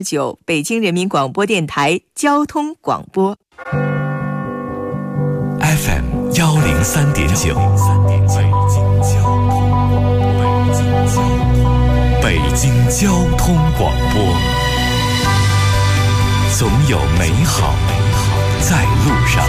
9北京人民广播电台交通广播 FM 103.9，北京交通广播，总有美好在路上。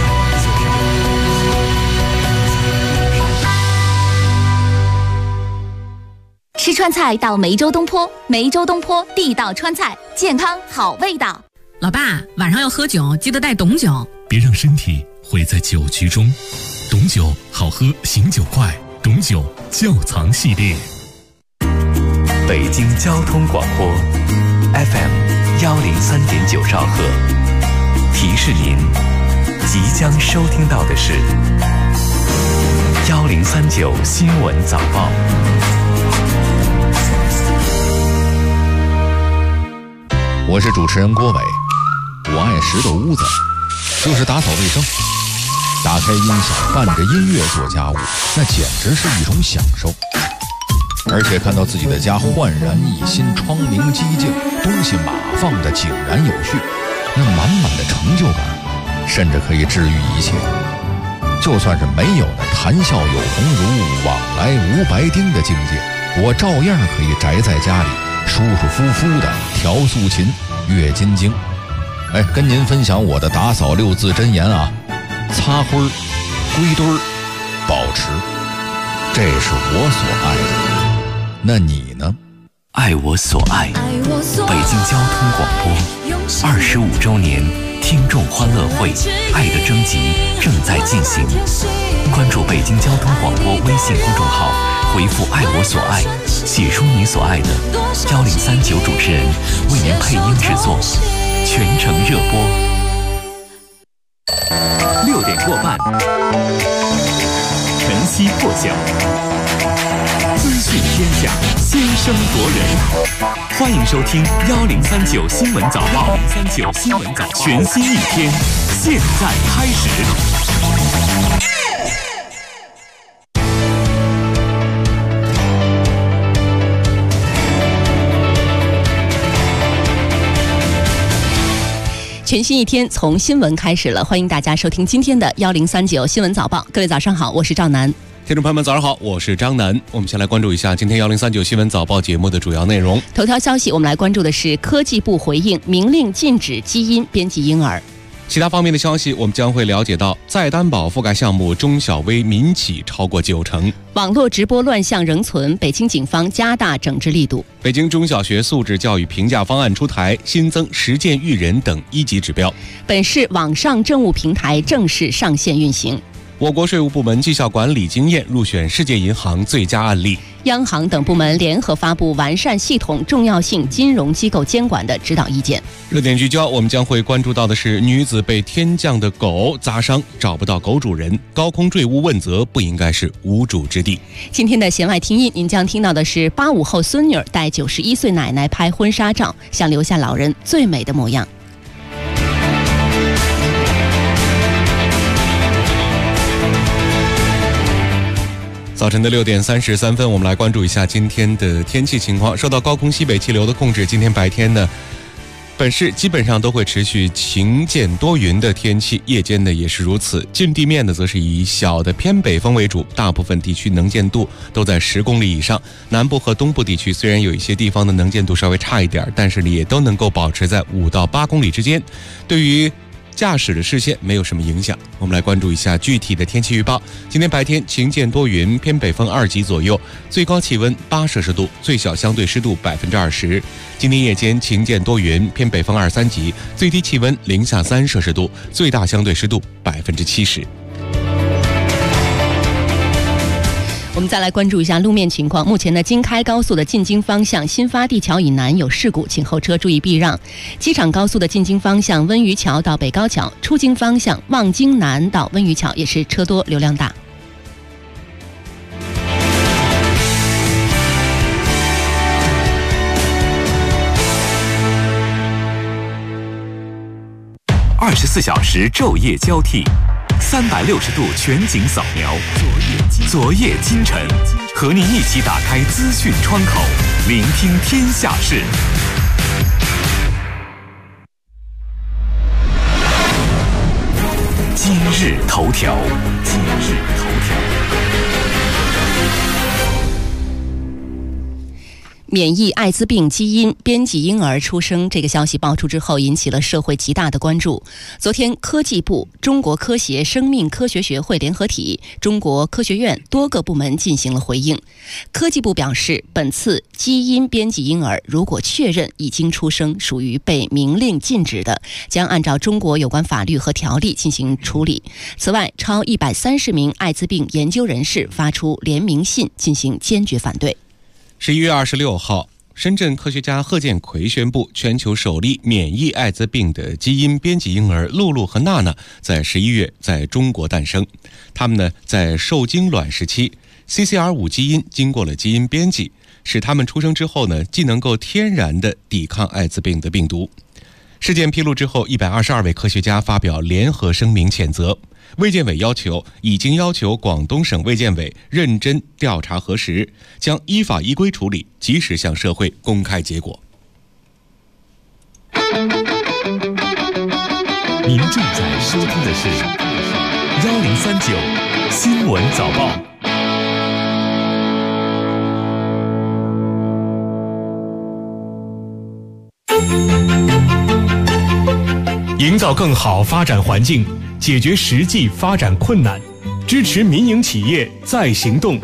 吃川菜到梅州东坡，梅州东坡地道川菜，健康好味道。 老爸，晚上要喝酒，记得带董酒， 别让身体毁在酒局中。董酒好喝，醒酒快，董酒窖藏系列。北京交通广播 FM 103.9兆赫，提示您即将收听到的是1039新闻早报。 我是主持人郭伟，我爱拾掇屋子，就是打扫卫生，打开音响，伴着音乐做家务，那简直是一种享受。而且看到自己的家焕然一新，窗明几净，东西码放的井然有序，那满满的成就感，甚至可以治愈一切。就算是没有那谈笑有鸿儒，往来无白丁的境界，我照样可以宅在家里，舒舒服服的调素琴，阅金经。跟您分享我的打扫6字真言啊：擦灰儿、归堆儿、保持，这是我所爱的。那你呢？ 爱我所爱，北京交通广播25周年听众欢乐会爱的征集正在进行，关注北京交通广播微信公众号，回复爱我所爱，写出你所爱的，1039主持人为您配音制作，全程热播。6点过半，晨曦破晓，资讯天下，先声夺人。欢迎收听1039新闻早报，1039新闻早报，全新一天，现在开始。 全新一天从新闻开始了，欢迎大家收听今天的1039新闻早报。各位早上好，我是赵楠。 听众朋友们早上好，我是张楠。我们先来关注一下今天1039新闻早报节目的主要内容。 头条消息，我们来关注的是科技部回应明令禁止基因编辑婴儿。 其他方面的消息，我们将会了解到再担保覆盖项目中小微民企超过90%。 网络直播乱象仍存，北京警方加大整治力度。 北京中小学素质教育评价方案出台，新增实践育人等1级指标。 本市网上政务平台正式上线运行。 我国税务部门绩效管理经验入选世界银行最佳案例。 央行等部门联合发布完善系统重要性金融机构监管的指导意见。 热点聚焦，我们将会关注到的是女子被天降的狗砸伤，找不到狗主人，高空坠物问责不应该是无主之地。 今天的弦外听音，您将听到的是85后孙女带91岁奶奶拍婚纱照，想留下老人最美的模样。 早晨的6点33分，我们来关注一下今天的天气情况。受到高空西北气流的控制，今天白天呢，本市基本上都会持续晴间多云的天气，夜间呢也是如此。近地面呢，则是以小的偏北风为主，大部分地区能见度都在10公里以上。南部和东部地区虽然有一些地方的能见度稍微差一点，但是呢也都能够保持在5到8公里之间。对于驾驶的视线没有什么影响。我们来关注一下具体的天气预报。今天白天晴间多云，偏北风2级左右，最高气温8摄氏度，最小相对湿度20%。今天夜间晴间多云，偏北风2、3级，最低气温零下3摄氏度，最大相对湿度70%。 我们再来关注一下路面情况。目前呢，京开高速的进京方向新发地桥以南有事故，请后车注意避让。机场高速的进京方向温榆桥到北高桥，出京方向望京南到温榆桥也是车多流量大。 24小时昼夜交替，360度全景扫描，昨夜今晨，和您一起打开资讯窗口，聆听天下事。 日头条。 免疫艾滋病基因编辑婴儿出生这个消息爆出之后，引起了社会极大的关注。昨天，科技部、中国科协生命科学学会联合体、中国科学院多个部门进行了回应。科技部表示，本次基因编辑婴儿如果确认已经出生，属于被明令禁止的，将按照中国有关法律和条例进行处理。此外，超130名艾滋病研究人士发出联名信进行坚决反对。 11月26号，深圳科学家贺建奎宣布，全球首例免疫艾滋病的基因编辑婴儿露露和娜娜在11月在中国诞生。他们呢，在受精卵时期 CCR5 基因经过了基因编辑，使他们出生之后呢，既能够天然的抵抗艾滋病的病毒。事件披露之后，122位科学家发表联合声明谴责。卫健委已经要求广东省卫健委认真调查核实，将依法依规处理，及时向社会公开结果。 您正在收听的是1039新闻早报。营造更好发展环境，解决实际发展困难，支持民营企业再行动。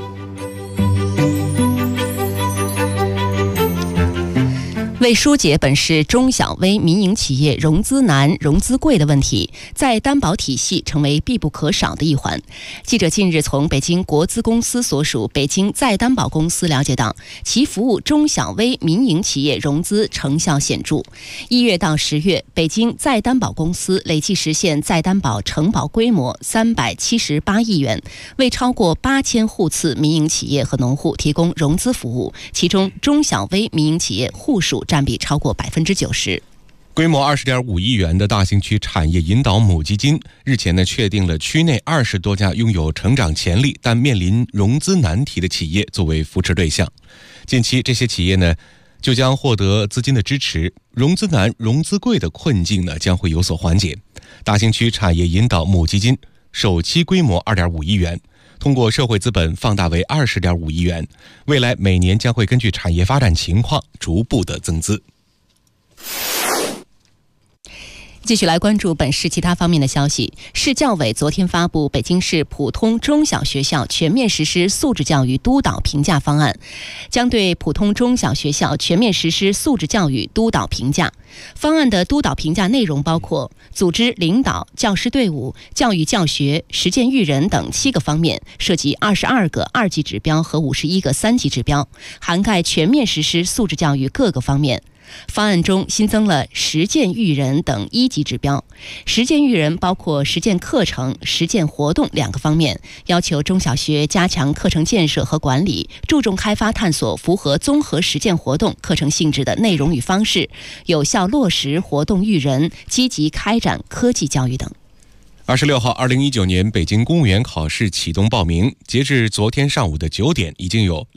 为疏解本市中小微民营企业融资难、融资贵的问题，再担保体系成为必不可少的一环。记者近日从北京国资公司所属北京再担保公司了解到，其服务中小微民营企业融资成效显著。1月到10月，北京再担保公司累计实现再担保承保规模378亿元，为超过8000户次民营企业和农户提供融资服务，其中中小微民营企业户数占比超过90%。 规模20.5亿元的大兴区产业引导母基金日前呢，确定了区内20多家拥有成长潜力但面临融资难题的企业作为扶持对象。近期这些企业呢，就将获得资金的支持，融资难、融资贵的困境呢，将会有所缓解。大兴区产业引导母基金首期规模2.5亿元，通过社会资本放大为20.5亿元，未来每年将会根据产业发展情况逐步的增资。 继续来关注本市其他方面的消息。市教委昨天发布北京市普通中小学校全面实施素质教育督导评价方案，将对普通中小学校全面实施素质教育督导评价。方案的督导评价内容包括组织领导、教师队伍、教育教学、实践育人等7个方面，涉及22个2级指标和51个3级指标，涵盖全面实施素质教育各个方面。方案中新增了实践育人等1级指标，实践育人包括实践课程、实践活动2个方面，要求中小学加强课程建设和管理，注重开发探索符合综合实践活动课程性质的内容与方式，有效落实活动育人，积极开展科技教育等。 26号，2019年北京公务员考试启动报名，截至昨天上午的9点，已经有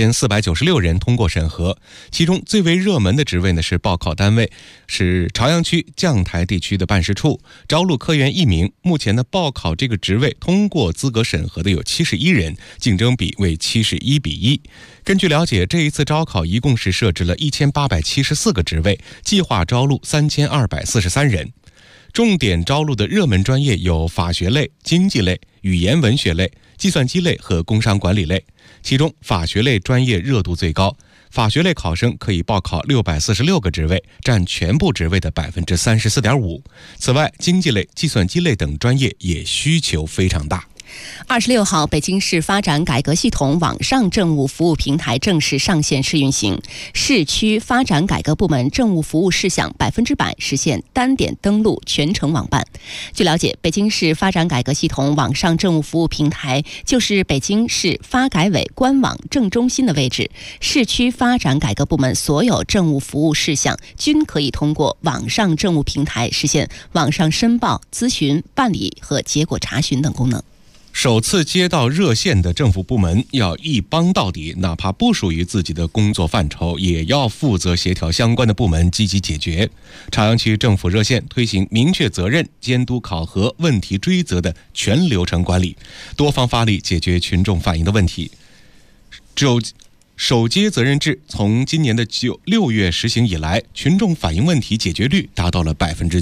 2496人通过审核。其中最为热门的职位呢，是报考单位是朝阳区将台地区的办事处，招录科员1名。目前呢，报考这个职位通过资格审核的有71人，竞争比为71:1。根据了解，这一次招考一共是设置了1874个职位，计划招录3243人。重点招录的热门专业有法学类、经济类、语言文学类、计算机类和工商管理类，其中法学类专业热度最高，法学类考生可以报考646个职位，占全部职位的34.5%。此外，经济类、计算机类等专业也需求非常大。 26号，北京市发展改革系统网上政务服务平台正式上线试运行，市区发展改革部门政务服务事项100%实现单点登录，全程网办。据了解，北京市发展改革系统网上政务服务平台就是北京市发改委官网正中心的位置，市区发展改革部门所有政务服务事项均可以通过网上政务平台实现网上申报、咨询、办理和结果查询等功能。 首次接到热线的政府部门要一帮到底，哪怕不属于自己的工作范畴，也要负责协调相关的部门积极解决。朝阳区政府热线推行明确责任、监督考核、问题追责的全流程管理，多方发力解决群众反映的问题。首接责任制从今年的6月实行以来，群众反映问题解决率达到了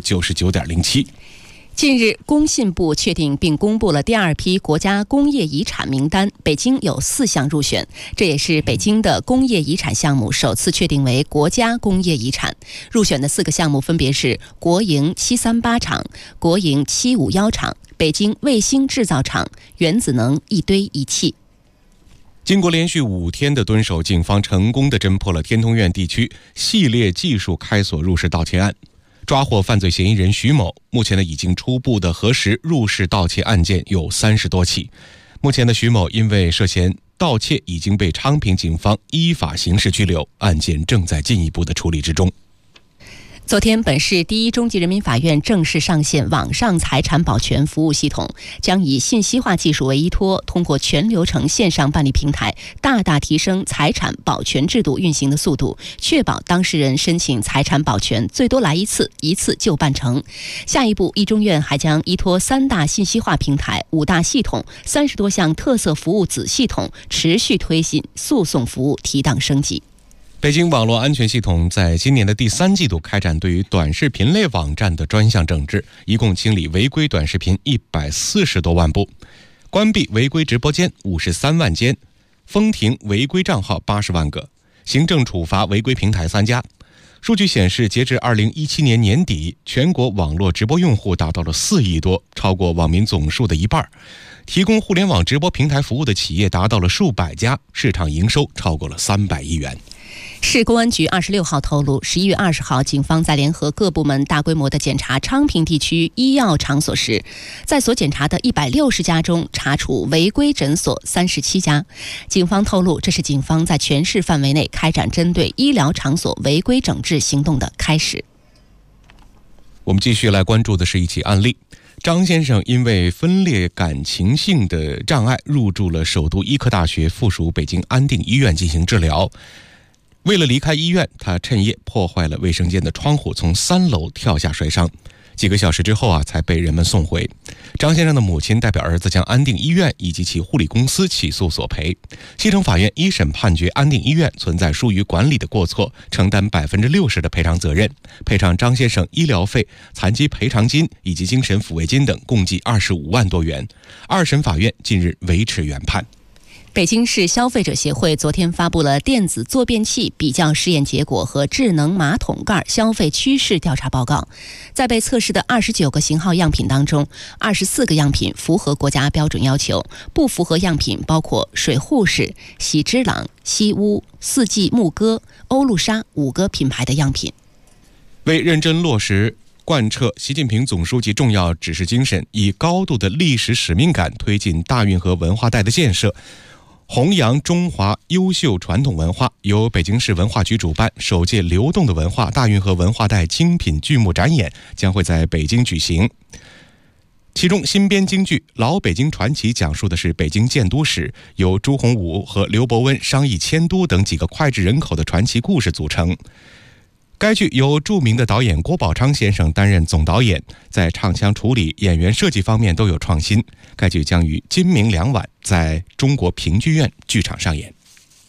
99.07%。 近日，工信部确定并公布了第2批国家工业遗产名单，北京有4项入选，这也是北京的工业遗产项目首次确定为国家工业遗产。入选的4个项目分别是国营738厂、国营751厂、北京卫星制造厂、原子能一堆一气。 经过连续5天的蹲守，警方成功地侦破了天通苑地区系列技术开锁入室盗窃案，抓获犯罪嫌疑人徐某。目前已经初步的核实，入室盗窃案件有30多起。目前徐某因为涉嫌盗窃已经被昌平警方依法刑事拘留，案件正在进一步的处理之中。 昨天，本市第一中级人民法院正式上线网上财产保全服务系统，将以信息化技术为依托，通过全流程线上办理平台，大大提升财产保全制度运行的速度，确保当事人申请财产保全最多来一次，一次就办成。下一步，一中院还将依托3大信息化平台、5大系统、30多项特色服务子系统，持续推进诉讼服务提档升级。 北京网络安全系统在今年的第3季度开展对于短视频类网站的专项整治，一共清理违规短视频140多万部，关闭违规直播间53万间，封停违规账号80万个，行政处罚违规平台3家。数据显示，截至2017年年底，全国网络直播用户达到了4亿多，超过网民总数的一半。提供互联网直播平台服务的企业达到了数百家，市场营收超过了300亿元。 市公安局26号透露，11月20号，警方在联合各部门大规模的检查昌平地区医药场所时，在所检查的160家中查处违规诊所37家。警方透露，这是警方在全市范围内开展针对医疗场所违规整治行动的开始。 我们继续来关注的是一起案例。张先生因为分裂感情性的障碍入住了首都医科大学附属北京安定医院进行治疗。为了离开医院，他趁夜破坏了卫生间的窗户，从3楼跳下摔伤。几个小时之后才被人们送回。张先生的母亲代表儿子将安定医院以及其护理公司起诉索赔。西城法院一审判决安定医院存在疏于管理的过错，承担60%的赔偿责任，赔偿张先生医疗费、残疾赔偿金以及精神抚慰金等，共计25万多元。二审法院近日维持原判。 北京市消费者协会昨天发布了电子坐便器比较试验结果和智能马桶盖消费趋势调查报告。在被测试的29个型号样品当中，24个样品符合国家标准要求，不符合样品包括水护士、喜之郎、西屋、四季牧歌、欧露莎5个品牌的样品。 为认真落实贯彻习近平总书记重要指示精神，以高度的历史使命感推进大运河文化带的建设，弘扬中华优秀传统文化，由北京市文化局主办首届流动的文化大运河文化带精品剧目展演将会在北京举行。其中新编京剧《老北京传奇》讲述的是北京建都史，由朱洪武和刘伯温商议迁都等几个脍炙人口的传奇故事组成。该剧由著名的导演郭宝昌先生担任总导演，在唱腔处理、演员设计方面都有创新。该剧将于今明两晚在中国评剧院剧场上演。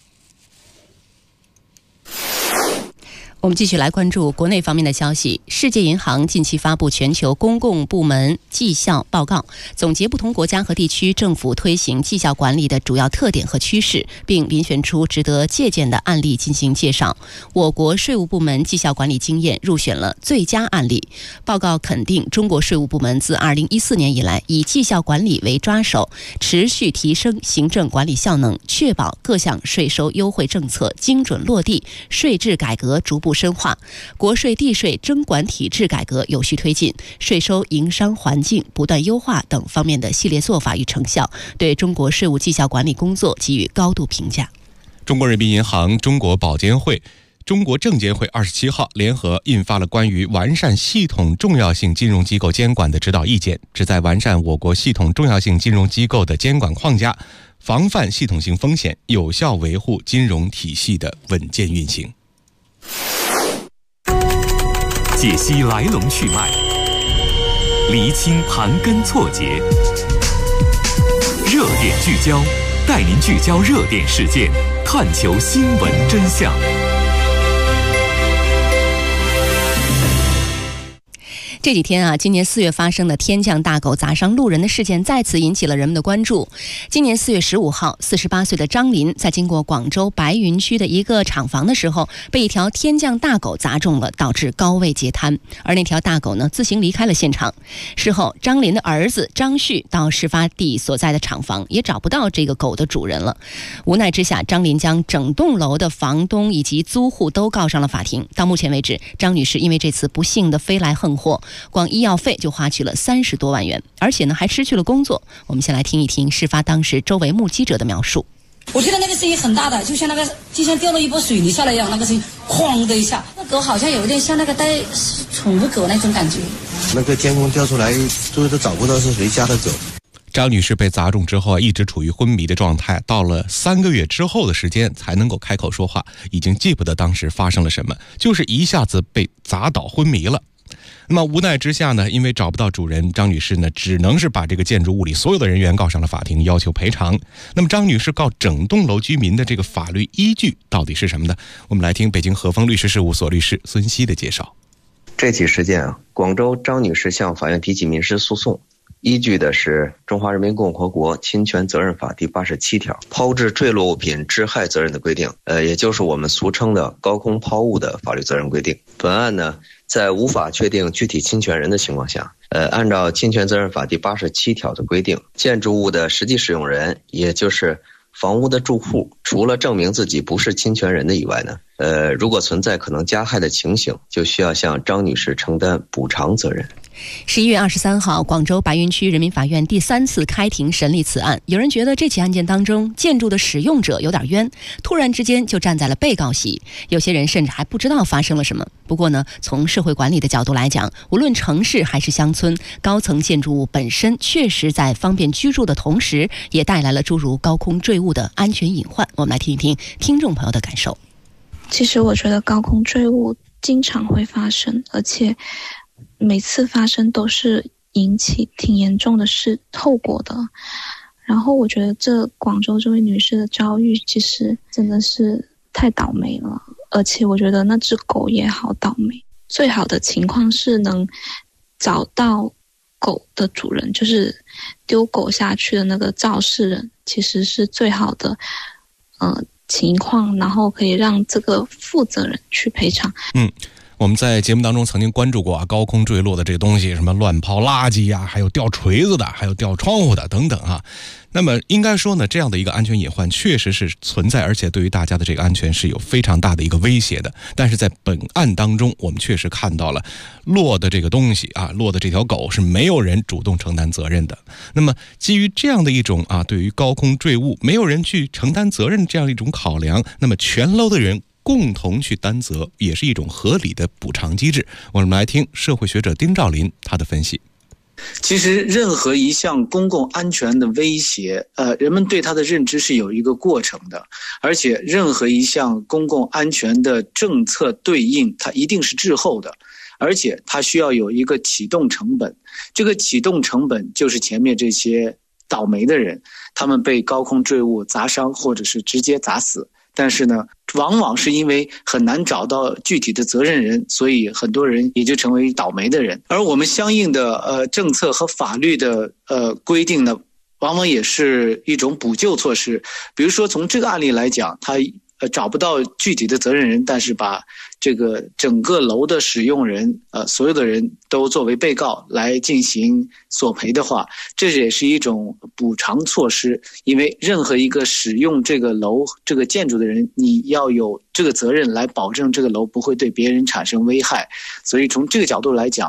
我们继续来关注国内方面的消息。世界银行近期发布全球公共部门绩效报告，总结不同国家和地区政府推行绩效管理的主要特点和趋势，并遴选出值得借鉴的案例进行介绍。我国税务部门绩效管理经验入选了最佳案例。报告肯定中国税务部门自2014年以来，以绩效管理为抓手，持续提升行政管理效能，确保各项税收优惠政策精准落地，税制改革逐步深化，国税地税征管体制改革有序推进，税收营商环境不断优化等方面的系列做法与成效，对中国税务绩效管理工作给予高度评价。 中国人民银行、中国保监会中国证监会27号联合印发了关于完善系统重要性金融机构监管的指导意见，旨在完善我国系统重要性金融机构的监管框架，防范系统性风险，有效维护金融体系的稳健运行。 解析来龙去脉，厘清盘根错节，热点聚焦，带您聚焦热点事件，探求新闻真相。 这几天啊，今年4月发生的天降大狗砸伤路人的事件再次引起了人们的关注。今年4月15号，48岁的张林在经过广州白云区的一个厂房的时候，被一条天降大狗砸中了，导致高位截瘫。而那条大狗呢，自行离开了现场。事后，张林的儿子张旭到事发地所在的厂房，也找不到这个狗的主人了。无奈之下，张林将整栋楼的房东以及租户都告上了法庭。到目前为止，张女士因为这次不幸的飞来横祸，光医药费就花去了30多万元，而且呢还失去了工作。我们先来听一听事发当时周围目击者的描述。 我觉得那个声音很大的，就像掉了一波水泥下来一样，那个声音哐的一下，那狗好像有点像那个带宠物狗那种感觉。 那个监控调出来，最后都找不到是谁家的狗。 张女士被砸中之后一直处于昏迷的状态，到了3个月之后的时间才能够开口说话，已经记不得当时发生了什么，就是一下子被砸倒昏迷了。那么无奈之下呢，因为找不到主人，张女士呢只能是把这个建筑物里所有的人员告上了法庭，要求赔偿。那么张女士告整栋楼居民的这个法律依据到底是什么呢？我们来听北京和风律师事务所律师孙希的介绍。 这起事件啊，广州张女士向法院提起民事诉讼，依据的是《中华人民共和国侵权责任法》第87条，抛掷坠落物品致害责任的规定，也就是我们俗称的高空抛物的法律责任规定。本案呢，在无法确定具体侵权人的情况下，按照侵权责任法第87条的规定，建筑物的实际使用人，也就是房屋的住户，除了证明自己不是侵权人的以外呢，如果存在可能加害的情形，就需要向张女士承担补偿责任。 11月23号，广州白云区人民法院第3次开庭审理此案。有人觉得这起案件当中，建筑的使用者有点冤，突然之间就站在了被告席。有些人甚至还不知道发生了什么。不过呢，从社会管理的角度来讲，无论城市还是乡村，高层建筑物本身确实在方便居住的同时，也带来了诸如高空坠物的安全隐患。我们来听一听听众朋友的感受。 其实我觉得高空坠物经常会发生，而且每次发生都是引起挺严重的后果的。然后我觉得广州这位女士的遭遇其实真的是太倒霉了，而且我觉得那只狗也好倒霉。最好的情况是能找到狗的主人，就是丢狗下去的那个肇事人，其实是最好的情况，然后可以让这个负责人去赔偿。 我们在节目当中曾经关注过高空坠落的这个东西，什么乱抛垃圾呀，还有掉锤子的，还有掉窗户的等等啊。那么应该说呢，这样的一个安全隐患确实是存在，而且对于大家的这个安全是有非常大的一个威胁的。但是在本案当中，我们确实看到了落的这个东西啊，落的这条狗是没有人主动承担责任的。那么基于这样的一种对于高空坠物没有人去承担责任这样一种考量，那么全楼的人共同去担责，也是一种合理的补偿机制。我们来听社会学者丁兆林他的分析。 其实任何一项公共安全的威胁，人们对它的认知是有一个过程的，而且任何一项公共安全的政策对应，它一定是滞后的，而且它需要有一个启动成本。这个启动成本就是前面这些倒霉的人，他们被高空坠物砸伤或者是直接砸死。但是呢，往往是因为很难找到具体的责任人，所以很多人也就成为倒霉的人。而我们相应的政策和法律的规定呢，往往也是一种补救措施。比如说从这个案例来讲，他找不到具体的责任人，但是把这个整个楼的使用人所有的人都作为被告来进行索赔的话，这也是一种补偿措施。因为任何一个使用这个楼这个建筑的人，你要有这个责任来保证这个楼不会对别人产生危害。所以从这个角度来讲，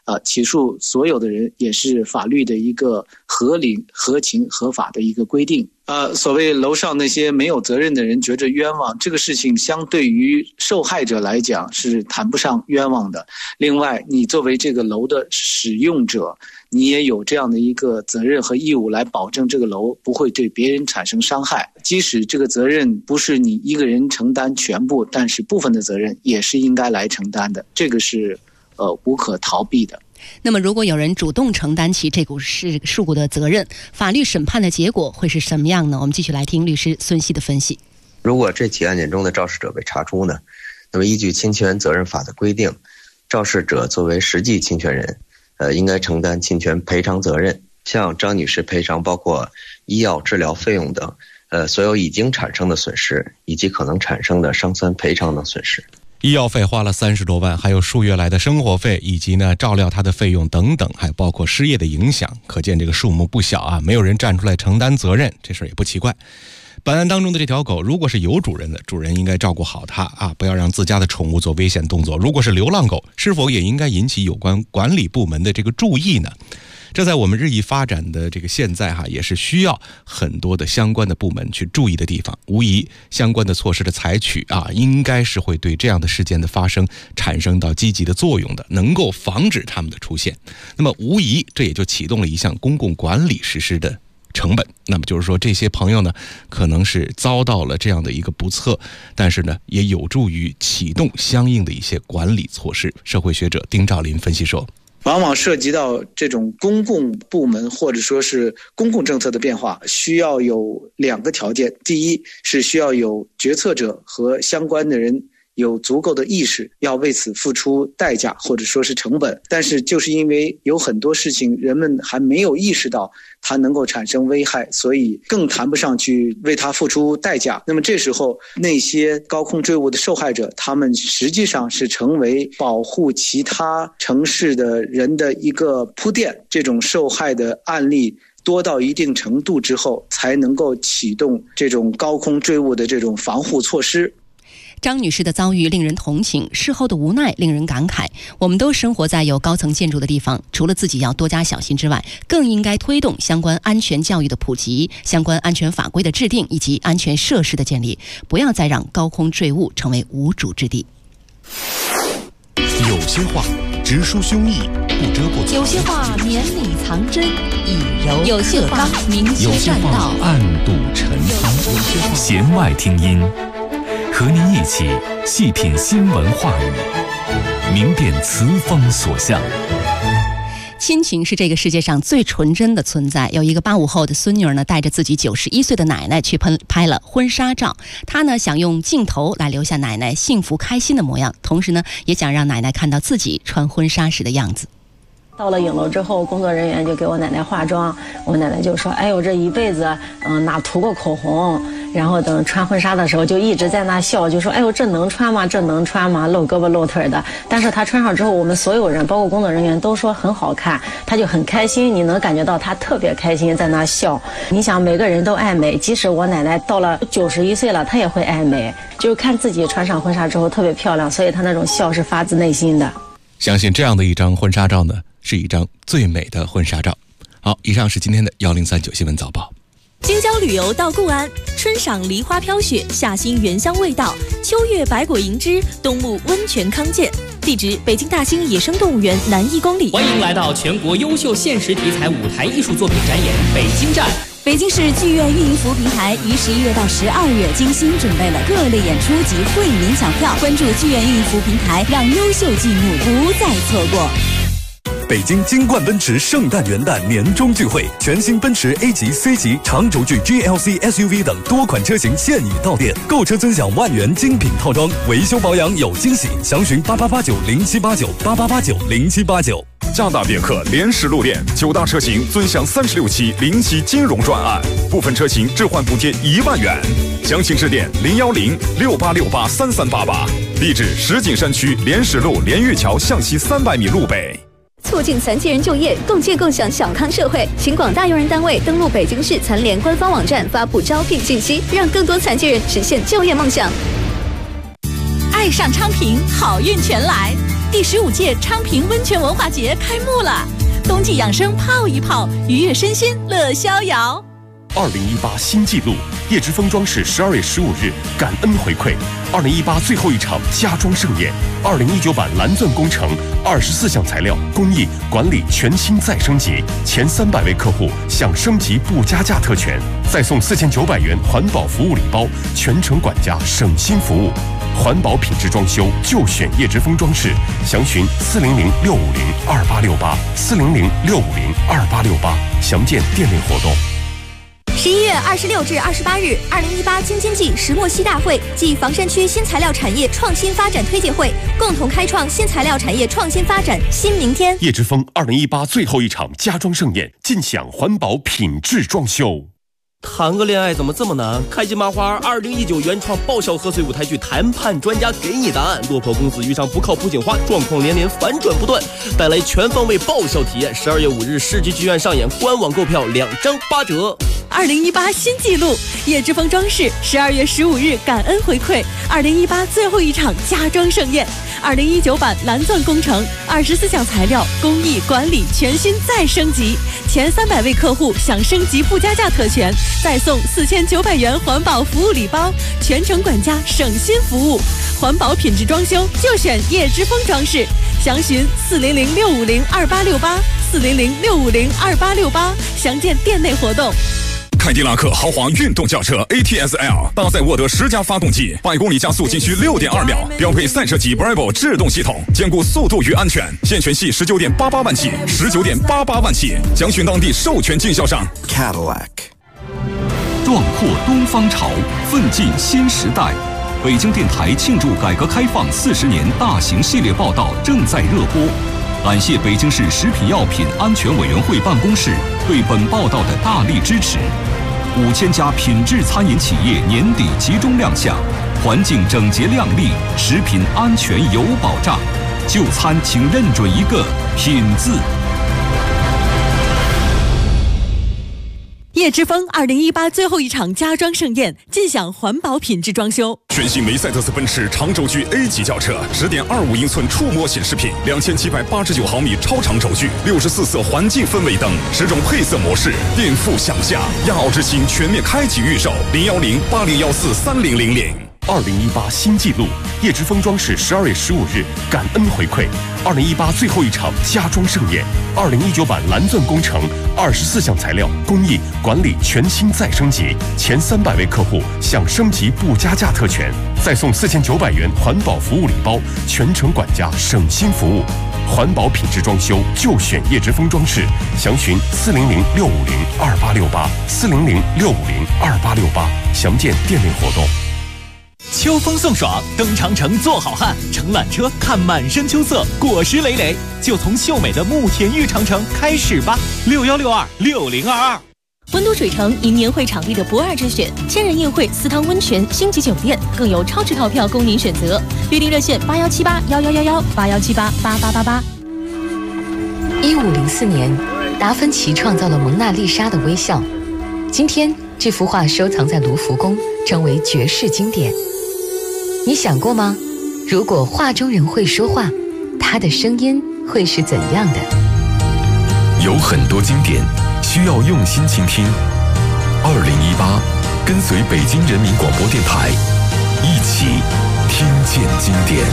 起诉所有的人也是法律的一个合理、合情、合法的一个规定。所谓楼上那些没有责任的人觉着冤枉，这个事情相对于受害者来讲是谈不上冤枉的。另外，你作为这个楼的使用者，你也有这样的一个责任和义务来保证这个楼不会对别人产生伤害。即使这个责任不是你一个人承担全部，但是部分的责任也是应该来承担的，这个是无可逃避的。 那么如果有人主动承担起这股事故的责任，法律审判的结果会是什么样呢？我们继续来听律师孙希的分析。 如果这起案件中的肇事者被查出呢，那么依据侵权责任法的规定，肇事者作为实际侵权人，应该承担侵权赔偿责任，向张女士赔偿包括医药治疗费用等所有已经产生的损失以及可能产生的伤残赔偿等损失。 医药费花了30多万，还有数月来的生活费，以及呢照料他的费用等等，还包括失业的影响，可见这个数目不小啊！没有人站出来承担责任，这事儿也不奇怪。本案当中的这条狗，如果是有主人的，主人应该照顾好它啊，不要让自家的宠物做危险动作。如果是流浪狗，是否也应该引起有关管理部门的这个注意呢？这在我们日益发展的这个现在也是需要很多的相关的部门去注意的地方。无疑相关的措施的采取应该是会对这样的事件的发生产生到积极的作用的，能够防止他们的出现。那么无疑这也就启动了一项公共管理实施的成本。那么就是说，这些朋友呢可能是遭到了这样的一个不测，但是呢也有助于启动相应的一些管理措施。社会学者丁兆林分析说， 往往涉及到这种公共部门或者说是公共政策的变化，需要有2个条件。第一是需要有决策者和相关的人有足够的意识，要为此付出代价或者说是成本。但是就是因为有很多事情人们还没有意识到它能够产生危害，所以更谈不上去为它付出代价。那么这时候那些高空坠物的受害者，他们实际上是成为保护其他城市的人的一个铺垫。这种受害的案例多到一定程度之后，才能够启动这种高空坠物的这种防护措施。 张女士的遭遇令人同情，事后的无奈令人感慨。我们都生活在有高层建筑的地方，除了自己要多加小心之外，更应该推动相关安全教育的普及、相关安全法规的制定以及安全设施的建立，不要再让高空坠物成为无主之地。 有些话直抒胸臆，不遮不藏； 有些话绵里藏针，以柔克刚；有些话明修栈道， 暗度陈仓；弦外听音，和您一起细品新闻话语，明辨词风所向。 亲情是这个世界上最纯真的存在。有一个85后的孙女儿呢，带着自己91岁的奶奶去拍了婚纱照。她呢想用镜头来留下奶奶幸福开心的模样，同时呢也想让奶奶看到自己穿婚纱时的样子。 到了影楼之后，工作人员就给我奶奶化妆，我奶奶就说：“哎呦，这一辈子哪涂过口红？”然后等穿婚纱的时候，就一直在那笑，就说：“哎呦，这能穿吗？这能穿吗？露胳膊露腿的。”但是她穿上之后，我们所有人，包括工作人员，都说很好看，她就很开心。你能感觉到她特别开心，在那笑。你想，每个人都爱美，即使我奶奶到了91岁了，她也会爱美。就是看自己穿上婚纱之后特别漂亮，所以她那种笑是发自内心的。 相信这样的一张婚纱照呢，是一张最美的婚纱照。好，以上是今天的1039新闻早报。 京郊旅游到固安，春赏梨花飘雪，夏欣原香味道，秋月百果迎之，冬沐温泉康健。地址：北京大兴野生动物园南1公里。 欢迎来到全国优秀现实题材舞台艺术作品展演北京站。 北京市剧院运营服务平台于11月到12月精心准备了各类演出及惠民小票，关注剧院运营服务平台，让优秀剧目不再错过。 北京金冠奔驰圣诞元旦年终聚会，全新奔驰 A 级、C 级、长轴距 GLC SUV 等多款车型现已到店，购车尊享万元精品套装，维修保养有惊喜，详询8889078988890789。 加大别克联使路店9大车型尊享36期零息金融专案，部分车型置换补贴1万元，详情致电01068683388，地址石景山区联使路连岳桥向西300米路北。 促进残疾人就业，共建共享小康社会，请广大用人单位登录北京市残联官方网站发布招聘信息，让更多残疾人实现就业梦想。爱上昌平，好运全来。 第15届昌平温泉文化节开幕了，冬季养生泡一泡，愉悦身心乐逍遥。 2018新纪录，叶之峰装饰12月15日感恩回馈，2018最后一场家装盛宴，2019版蓝钻工程24项材料工艺管理全新再升级，前300位客户享升级不加价特权，再送4900元环保服务礼包，全程管家省心服务。环保品质装修就选叶之峰装饰，详询400-650-2868，400-650-2868，详见店内活动。 11月26至28日，2018京津冀石墨烯大会暨房山区新材料产业创新发展推介会共同开创新材料产业创新发展新明天。 叶之峰2018最后一场家装盛宴，尽享环保品质装修。 谈个恋爱怎么这么难？开心麻花2019原创爆笑贺岁舞台剧《谈判专家》给你答案。落魄公子遇上不靠谱警花，状况连连，反转不断，带来全方位爆笑体验。12月5日世纪剧院上演，官网购票2张8折。 2018新纪录，叶之峰装饰12月15日感恩回馈，2018最后一场家装盛宴，2019版蓝钻工程24项材料工艺管理全新再升级，前300位客户享升级不加价特权，再送4900元环保服务礼包，全程管家省心服务。环保品质装修就选叶之峰装饰，详询400-650-2868，400-650-2868，详见店内活动。 凯迪拉克豪华运动轿车 ATS-L 搭载沃德10加发动机，100公里加速仅需6.2秒，标配赛车级 Bravo 制动系统，兼顾速度与安全。现权系19.88万起，19.88万起，详询当地授权经销商。 Cadillac。 壮阔东方潮，奋进新时代。北京电台庆祝改革开放40年大型系列报道正在热播。感谢北京市食品药品安全委员会办公室对本报道的大力支持。5000家品质餐饮企业年底集中亮相，环境整洁亮丽，食品安全有保障。就餐请认准一个品字。 叶之峰2018最后一场家装盛宴，尽享环保品质装修。 全新梅赛德斯奔驰长轴距 A 级轿车，10.25英寸触摸显示屏，2789毫米超长轴距，64色环境氛围灯，10种配色模式，颠覆想象。亚奥之星全面开启预售，010-8014-3000。2018新纪录，叶之峰装饰12月15日感恩回馈，2018最后一场家装盛宴，2019版蓝钻工程24项材料工艺管理全新再升级，前300位客户享升级不加价特权，再送4900元环保服务礼包，全程管家省心服务。环保品质装修就选叶之峰装饰，详询400-650-2868，400-650-2868，详见店内活动。 秋风送爽，登长城做好汉，乘缆车看满山秋色，果实累累，就从秀美的慕田峪长城开始吧！6162-6022。 温都水城迎年会场地的不二之选，千人宴会、4汤温泉、星级酒店，更有超值套票供您选择。预订热线81781111，81788888。 1504年，达芬奇创造了蒙娜丽莎的微笑。今天，这幅画收藏在卢浮宫，成为绝世经典。你想过吗？如果画中人会说话，他的声音会是怎样的？ 有很多经典需要用心倾听。2018，跟随北京人民广播电台，一起听见经典。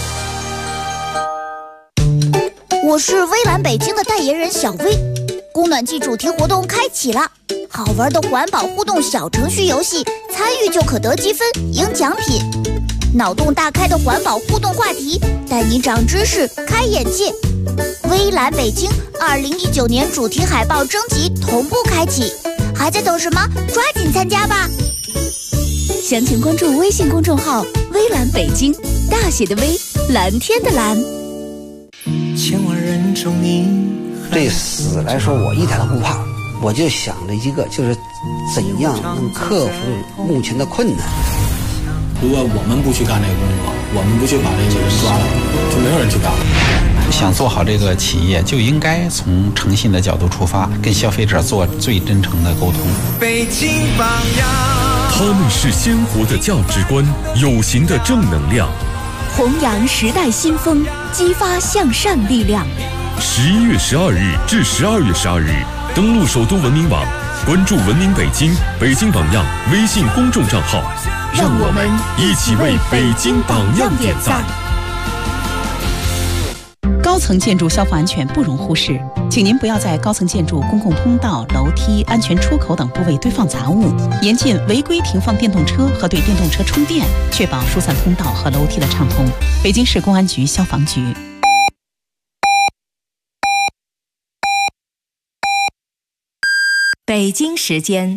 我是微蓝北京的代言人小薇。供暖季主题活动开启了，好玩的环保互动小程序游戏，参与就可得积分赢奖品。脑洞大开的环保互动话题，带你长知识开眼界。微蓝北京2019年主题海报征集同步开启，还在等什么？抓紧参加吧！ 详情关注微信公众号微蓝北京，大写的微，蓝天的蓝。 千万人中你对死来说，我一点都不怕，我就想着一个，就是怎样能克服目前的困难。 如果我们不去干这个工作，我们不去把这个人抓了，就没有人去干了。 想做好这个企业，就应该从诚信的角度出发，跟消费者做最真诚的沟通。 北京榜样，他们是鲜活的价值观，有形的正能量。 弘扬时代新风，激发向善力量。 11月12日至12月12日，登录首都文明网，关注文明北京、北京榜样微信公众账号，让我们一起为北京榜样点赞。 高层建筑消防安全不容忽视，请您不要在高层建筑公共通道、楼梯、安全出口等部位堆放杂物，严禁违规停放电动车和对电动车充电，确保疏散通道和楼梯的畅通。北京市公安局消防局。 北京时间